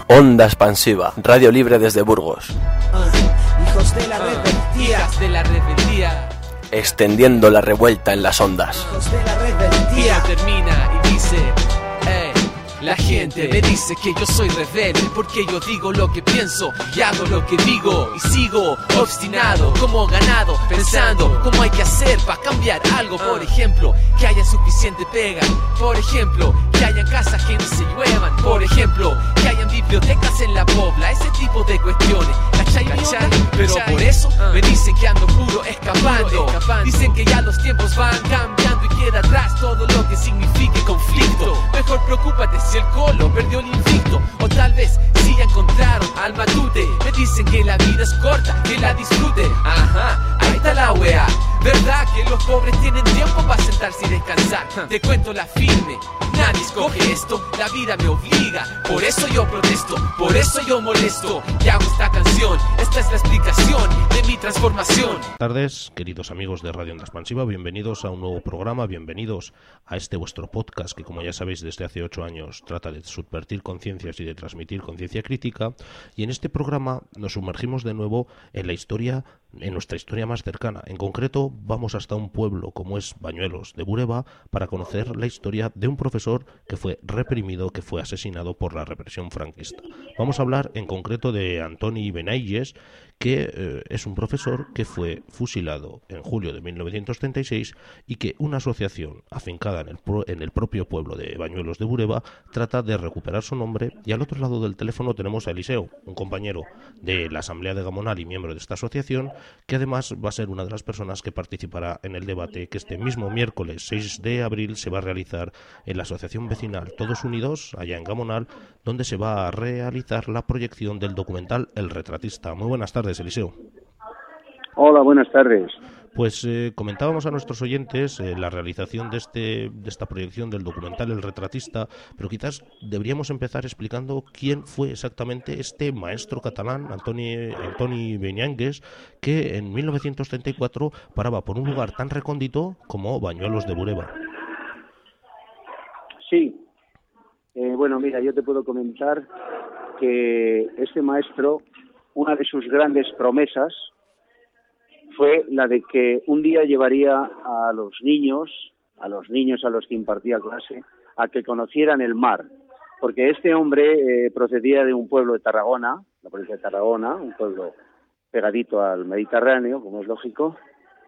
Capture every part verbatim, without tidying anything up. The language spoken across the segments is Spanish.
Onda Expansiva, radio libre desde Burgos. Uh, hijos de la rebeldía, hijas de la rebeldía, extendiendo la revuelta en las ondas. hijos de la rebeldía. y termina y dice, eh, la gente me dice que yo soy rebelde porque yo digo lo que pienso y hago lo que digo y sigo obstinado como ganado pensando cómo hay que hacer para cambiar algo. Por ejemplo, que haya suficiente pega. Por ejemplo, que hayan casas que no se lluevan. Por ejemplo, que hayan bibliotecas en la pobla. Ese tipo de cuestiones, ¿cachai? ¿Cachai? Pero por eso me dicen que ando puro escapando. Dicen que ya los tiempos van cambiando y queda atrás todo lo que signifique conflicto. Mejor preocúpate si el colo perdió el invicto, o tal vez si ya encontraron al matute. Me dicen que la vida es corta, que la disfrute. Ajá, ahí está la wea. ¿Verdad que los pobres tienen tiempo para sentarse y descansar? Te cuento la firme, nadie escoge esto, la vida me obliga. Por eso yo protesto, por eso yo molesto y hago esta canción. Esta es la explicación de mi transformación. Buenas tardes, queridos amigos de Radio Onda Expansiva, bienvenidos a un nuevo programa, bienvenidos a este vuestro podcast que, como ya sabéis, desde hace ocho años trata de subvertir conciencias y de transmitir conciencia crítica. Y en este programa nos sumergimos de nuevo en la historia, en nuestra historia más cercana. En concreto, vamos hasta un pueblo como es Bañuelos de Bureba para conocer la historia de un profesor que fue reprimido, que fue asesinado por la represión franquista. Vamos a hablar en concreto de Antoni Benaiges, que eh, es un profesor que fue fusilado en julio de mil novecientos treinta y seis y que una asociación afincada en el, pro, en el propio pueblo de Bañuelos de Bureba trata de recuperar su nombre. Y al otro lado del teléfono tenemos a Eliseo, un compañero de la Asamblea de Gamonal y miembro de esta asociación, que además va a ser una de las personas que participará en el debate que este mismo miércoles seis de abril se va a realizar en la Asociación Vecinal Todos Unidos, allá en Gamonal, donde se va a realizar la proyección del documental El Retratista. Muy buenas tardes, Eliseo. Hola, buenas tardes. Pues eh, comentábamos a nuestros oyentes eh, la realización de este de esta proyección del documental El Retratista, pero quizás deberíamos empezar explicando quién fue exactamente este maestro catalán, Antoni, Antoni Benaiges, que en mil novecientos treinta y cuatro paraba por un lugar tan recóndito como Bañuelos de Bureba. Sí, eh, bueno, mira, yo te puedo comentar que este maestro, una de sus grandes promesas fue la de que un día llevaría a los niños, a los niños a los que impartía clase, a que conocieran el mar, porque este hombre eh, procedía de un pueblo de Tarragona, la provincia de Tarragona, un pueblo pegadito al Mediterráneo, como es lógico,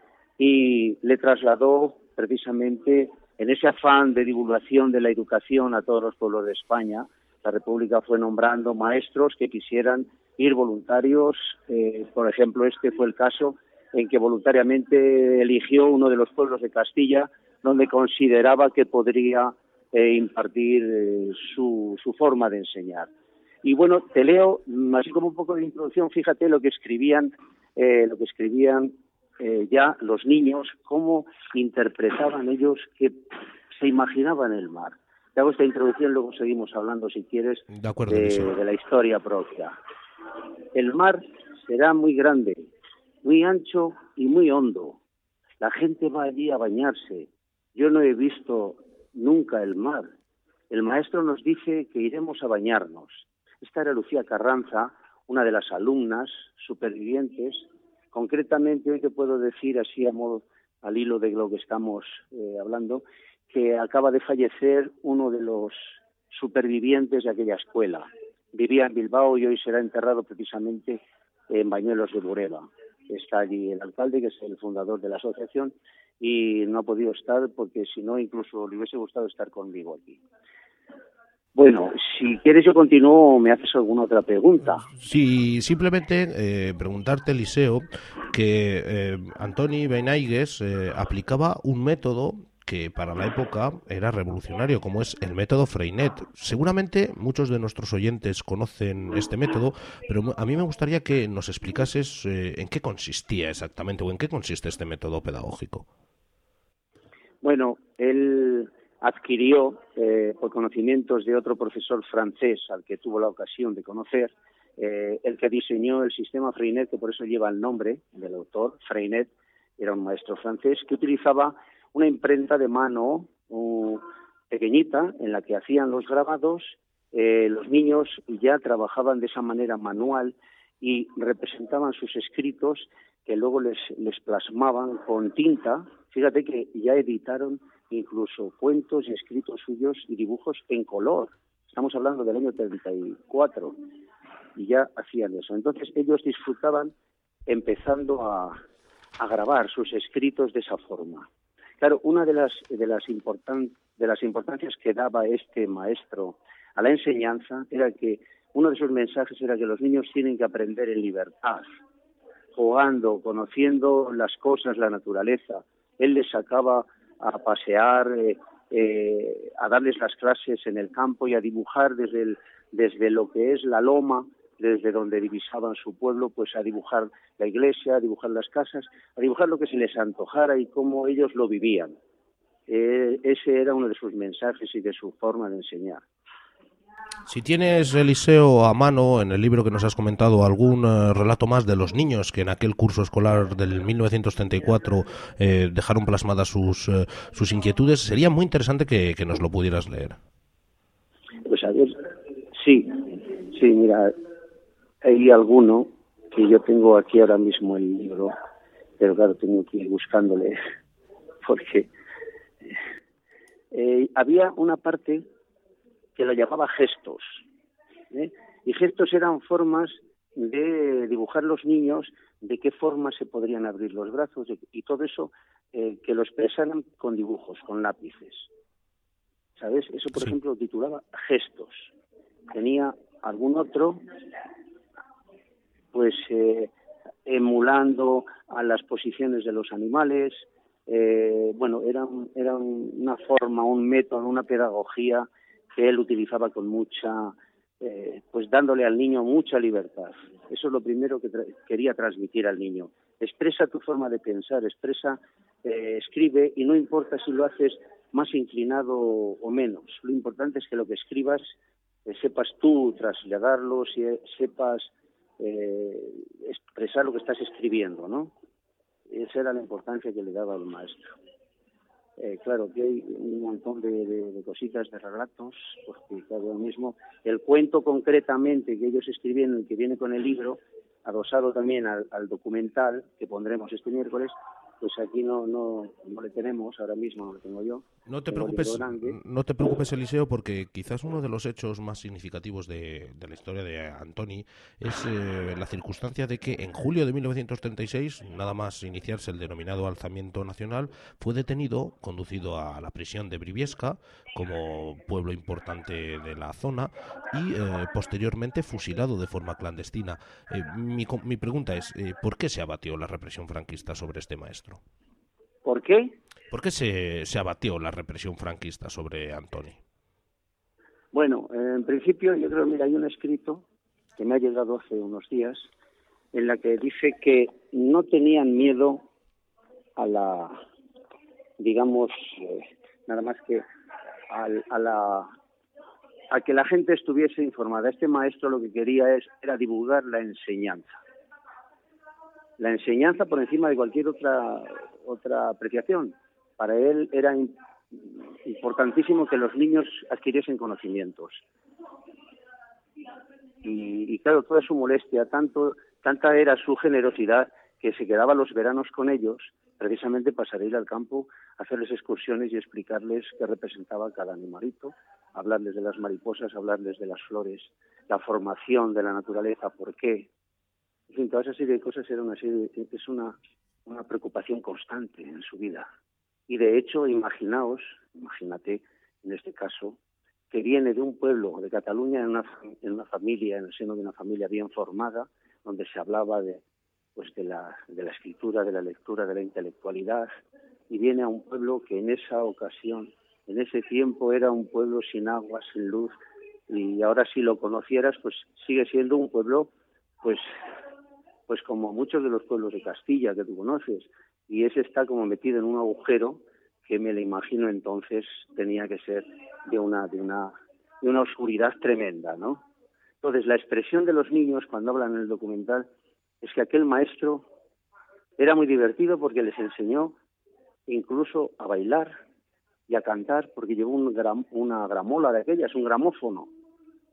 y le trasladó precisamente en ese afán de divulgación de la educación a todos los pueblos de España. La República fue nombrando maestros que quisieran ir voluntarios, eh, por ejemplo, este fue el caso en que voluntariamente eligió uno de los pueblos de Castilla donde consideraba que podría eh, impartir eh, su, su forma de enseñar. Y bueno, te leo, así como un poco de introducción, fíjate lo que escribían, eh, lo que escribían eh, ya los niños, cómo interpretaban ellos, que se imaginaban el mar. Te hago esta introducción, luego seguimos hablando, si quieres, de, acuerdo, de, de la historia propia. El mar será muy grande, muy ancho y muy hondo. La gente va allí a bañarse. Yo no he visto nunca el mar. El maestro nos dice que iremos a bañarnos. Esta era Lucía Carranza, una de las alumnas supervivientes. Concretamente, hoy te puedo decir, así a modo, al hilo de lo que estamos eh, hablando, que acaba de fallecer uno de los supervivientes de aquella escuela. Vivía en Bilbao y hoy será enterrado precisamente en Bañuelos de Bureba. Está allí el alcalde, que es el fundador de la asociación, y no ha podido estar porque si no incluso le hubiese gustado estar conmigo aquí. Bueno, si quieres yo continúo o me haces alguna otra pregunta. Sí, simplemente eh, preguntarte, Eliseo, que eh, Antoni Benaiges eh, aplicaba un método que para la época era revolucionario, como es el método Freinet. Seguramente muchos de nuestros oyentes conocen este método, pero a mí me gustaría que nos explicases eh, en qué consistía exactamente o en qué consiste este método pedagógico. Bueno, él adquirió, eh, por conocimientos de otro profesor francés al que tuvo la ocasión de conocer, eh, el que diseñó el sistema Freinet, que por eso lleva el nombre del autor. Freinet era un maestro francés que utilizaba una imprenta de mano uh, pequeñita en la que hacían los grabados eh, los niños ya trabajaban de esa manera manual y representaban sus escritos que luego les, les plasmaban con tinta. Fíjate que ya editaron incluso cuentos y escritos suyos y dibujos en color. Estamos hablando del año treinta y cuatro y ya hacían eso. Entonces ellos disfrutaban empezando a, a grabar sus escritos de esa forma. Claro, una de las de las importan, de las importancias que daba este maestro a la enseñanza era que uno de sus mensajes era que los niños tienen que aprender en libertad, jugando, conociendo las cosas, la naturaleza. Él les sacaba a pasear, eh, eh, a darles las clases en el campo y a dibujar desde el, desde lo que es la loma, desde donde divisaban su pueblo, pues a dibujar la iglesia, a dibujar las casas, a dibujar lo que se les antojara y cómo ellos lo vivían. Eh, ese era uno de sus mensajes y de su forma de enseñar. Si tienes, Eliseo, a mano, en el libro que nos has comentado, algún uh, relato más de los niños que en aquel curso escolar del mil novecientos treinta y cuatro eh, dejaron plasmadas sus, uh, sus inquietudes, sería muy interesante que, que nos lo pudieras leer. Pues a ver, sí, sí, mira, hay alguno que yo tengo aquí ahora mismo el libro, pero claro, tengo que ir buscándole, porque eh, había una parte que lo llamaba gestos, ¿eh? Y gestos eran formas de dibujar los niños, de qué forma se podrían abrir los brazos, y todo eso eh, que lo expresaran con dibujos, con lápices. ¿Sabes? Eso, por sí. ejemplo, lo titulaba gestos. Tenía algún otro, pues eh, emulando a las posiciones de los animales. Eh, bueno, era, era una forma, un método, una pedagogía que él utilizaba con mucha, eh, pues dándole al niño mucha libertad. Eso es lo primero que tra- quería transmitir al niño. Expresa tu forma de pensar, expresa, eh, escribe, y no importa si lo haces más inclinado o menos. Lo importante es que lo que escribas eh, sepas tú trasladarlo, si, sepas eh, expresar lo que estás escribiendo, ¿no? Esa era la importancia que le daba al maestro. Eh, claro que hay un montón de, de, de cositas, de relatos, porque claro, mismo el cuento concretamente que ellos escribieron, que viene con el libro, adosado también al, al documental que pondremos este miércoles, pues aquí no no no le tenemos, ahora mismo no lo tengo yo. No te preocupes, no te preocupes, Eliseo, porque quizás uno de los hechos más significativos de, de la historia de Antoni es eh, la circunstancia de que en julio de mil novecientos treinta y seis, nada más iniciarse el denominado alzamiento nacional, fue detenido, conducido a la prisión de Briviesca, como pueblo importante de la zona, y eh, posteriormente fusilado de forma clandestina. Eh, mi, mi pregunta es, eh, ¿por qué se abatió la represión franquista sobre este maestro? ¿Por qué? ¿Por qué se, se abatió la represión franquista sobre Antoni? Bueno, en principio yo creo, mira, hay un escrito que me ha llegado hace unos días en la que dice que no tenían miedo a la, digamos, eh, nada más que a, a la a que la gente estuviese informada. Este maestro lo que quería es era divulgar la enseñanza. La enseñanza por encima de cualquier otra otra apreciación. Para él era in, importantísimo que los niños adquiriesen conocimientos. Y, y claro, toda su molestia, tanto tanta era su generosidad que se quedaba los veranos con ellos, precisamente para ir al campo, hacerles excursiones y explicarles qué representaba cada animalito, hablarles de las mariposas, hablarles de las flores, la formación de la naturaleza, por qué. En fin, toda esa serie de cosas era una serie de, es una, una preocupación constante en su vida. Y de hecho, imaginaos, imagínate, en este caso, que viene de un pueblo de Cataluña en una, en una familia, en el seno de una familia bien formada, donde se hablaba de, pues de la, de la escritura, de la lectura, de la intelectualidad, y viene a un pueblo que en esa ocasión, en ese tiempo, era un pueblo sin agua, sin luz, y ahora si lo conocieras, pues sigue siendo un pueblo, pues pues como muchos de los pueblos de Castilla que tú conoces, y ese está como metido en un agujero que me lo imagino entonces tenía que ser de una de una de una oscuridad tremenda, ¿no? Entonces la expresión de los niños cuando hablan en el documental es que aquel maestro era muy divertido porque les enseñó incluso a bailar y a cantar, porque llevó un gram, una gramola de aquellas, un gramófono,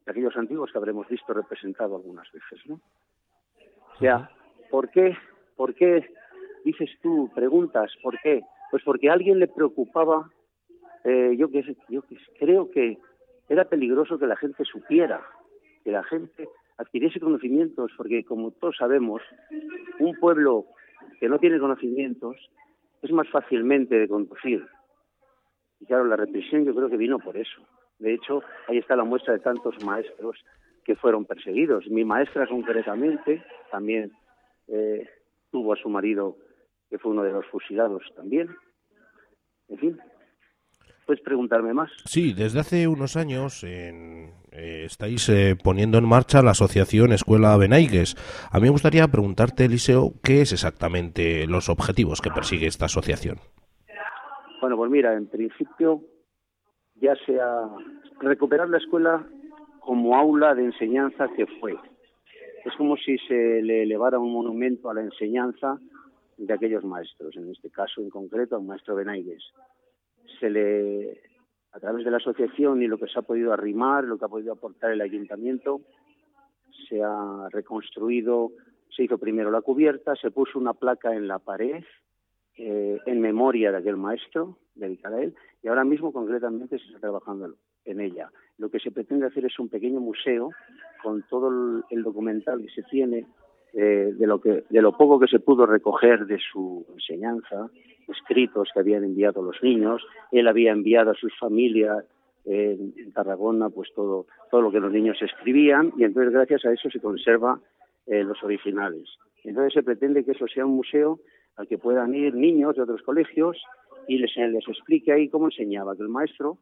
de aquellos antiguos que habremos visto representado algunas veces, ¿no? O sea, ¿por qué, por qué dices tú, preguntas, por qué? Pues porque a alguien le preocupaba, eh, yo, que, yo que creo que era peligroso que la gente supiera, que la gente adquiriese conocimientos, porque como todos sabemos, un pueblo que no tiene conocimientos es más fácilmente de conducir. Y claro, la represión yo creo que vino por eso. De hecho, ahí está la muestra de tantos maestros que fueron perseguidos. Mi maestra concretamente también eh, tuvo a su marido, que fue uno de los fusilados también. En fin, ¿puedes preguntarme más? Sí, desde hace unos años en, eh, estáis eh, poniendo en marcha la asociación Escuela Benaigues. A mí me gustaría preguntarte, Eliseo, ¿qué es exactamente los objetivos que persigue esta asociación? Bueno, pues mira, en principio ya sea recuperar la escuela como aula de enseñanza que fue. Es como si se le elevara un monumento a la enseñanza de aquellos maestros, en este caso en concreto al maestro Benaigues. Se le, a través de la asociación y lo que se ha podido arrimar, lo que ha podido aportar el ayuntamiento, se ha reconstruido, se hizo primero la cubierta, se puso una placa en la pared eh, en memoria de aquel maestro, dedicada a él, y ahora mismo concretamente se está trabajando en ella. Lo que se pretende hacer es un pequeño museo con todo el, el documental que se tiene eh, de lo que de lo poco que se pudo recoger de su enseñanza, escritos que habían enviado los niños. Él había enviado a sus familias eh, en Tarragona pues todo todo lo que los niños escribían, y entonces gracias a eso se conserva eh, los originales. Entonces se pretende que eso sea un museo al que puedan ir niños de otros colegios y les, les explique ahí cómo enseñaba aquel maestro,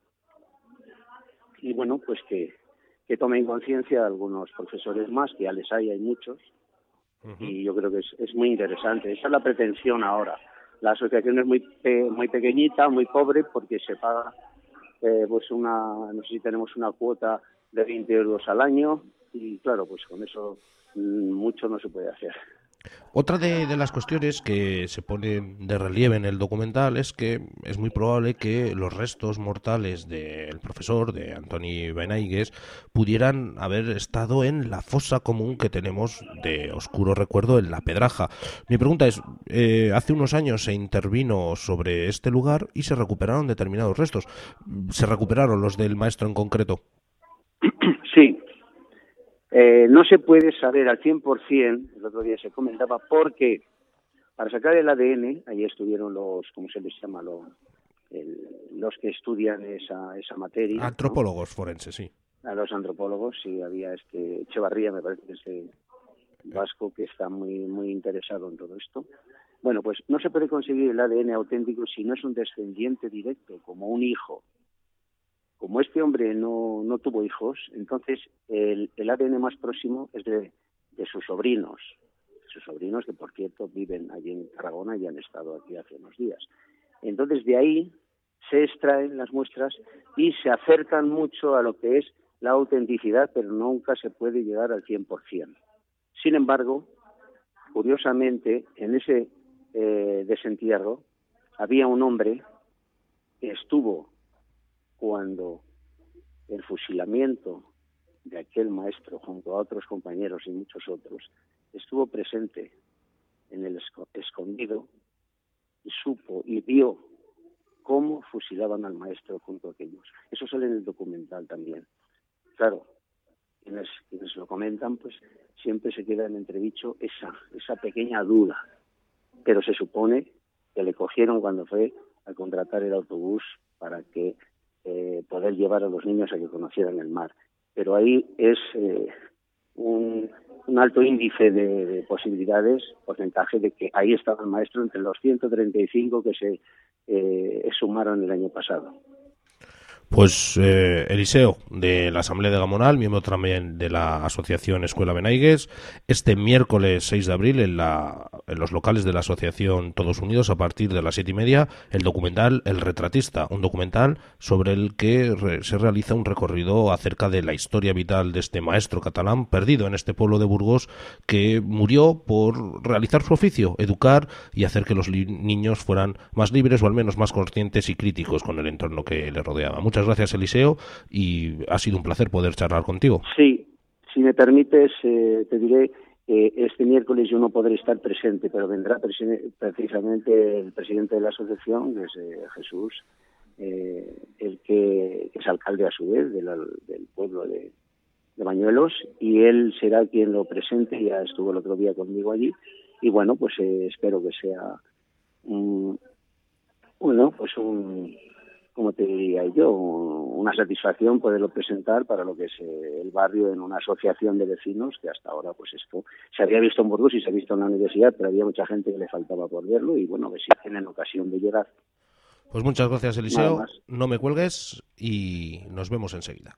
y bueno, pues que, que tomen conciencia algunos profesores más, que ya les hay, hay muchos, uh-huh. Y yo creo que es, es muy interesante. Esa es la pretensión ahora. La asociación es muy pe, muy pequeñita, muy pobre, porque se paga eh, pues una, no sé si tenemos una cuota de veinte euros al año, y claro, pues con eso mmm, mucho no se puede hacer. Otra de, de las cuestiones que se pone de relieve en el documental es que es muy probable que los restos mortales del profesor, de Antoni Benaigues, pudieran haber estado en la fosa común que tenemos de oscuro recuerdo en La Pedraja. Mi pregunta es, eh, hace unos años se intervino sobre este lugar y se recuperaron determinados restos. ¿Se recuperaron los del maestro en concreto? Sí. Eh, no se puede saber al cien por ciento, el otro día se comentaba, porque para sacar el A D N, ahí estuvieron los, ¿cómo se les llama? Los, el, los que estudian esa, esa materia. Antropólogos, ¿no? Forenses, sí. A los antropólogos, sí, había este Echevarría, me parece que es el vasco, que está muy, muy interesado en todo esto. Bueno, pues no se puede conseguir el A D N auténtico si no es un descendiente directo, como un hijo. Como este hombre no, no tuvo hijos, entonces el, el A D N más próximo es de, de sus sobrinos. Sus sobrinos, que por cierto viven allí en Tarragona y han estado aquí hace unos días. Entonces de ahí se extraen las muestras y se acercan mucho a lo que es la autenticidad, pero nunca se puede llegar al cien por ciento. Sin embargo, curiosamente, en ese eh, desentierro había un hombre que estuvo cuando el fusilamiento de aquel maestro junto a otros compañeros y muchos otros estuvo presente en el escondido y supo y vio cómo fusilaban al maestro junto a aquellos. Eso sale en el documental también. Claro, quienes, quienes lo comentan, pues siempre se queda en entredicho esa, esa pequeña duda, pero se supone que le cogieron cuando fue a contratar el autobús para que Eh, poder llevar a los niños a que conocieran el mar. Pero ahí es eh, un, un alto índice de, de posibilidades, porcentaje de que ahí estaba el maestro entre los ciento treinta y cinco que se eh, sumaron el año pasado. Pues eh, Eliseo, de la Asamblea de Gamonal, miembro también de la Asociación Escuela Benaigues, este miércoles seis de abril en, la, en los locales de la Asociación Todos Unidos a partir de las siete y media, el documental El Retratista, un documental sobre el que re, se realiza un recorrido acerca de la historia vital de este maestro catalán perdido en este pueblo de Burgos, que murió por realizar su oficio, educar y hacer que los li- niños fueran más libres o al menos más conscientes y críticos con el entorno que le rodeaba. Muchas muchas gracias, Eliseo, y ha sido un placer poder charlar contigo. Sí, si me permites, eh, te diré que este miércoles yo no podré estar presente, pero vendrá presi- precisamente el presidente de la asociación, que es eh, Jesús, eh, el que, que es alcalde a su vez de la, del pueblo de, de Bañuelos, y él será quien lo presente. Ya estuvo el otro día conmigo allí, y bueno, pues eh, espero que sea un, bueno, pues un, como te diría yo, una satisfacción poderlo presentar para lo que es eh, el barrio en una asociación de vecinos, que hasta ahora pues esto se había visto en Burgos y se ha visto en la universidad, pero había mucha gente que le faltaba por verlo, y bueno, a ver si tienen ocasión de llegar. Pues muchas gracias, Eliseo, no me cuelgues y nos vemos enseguida.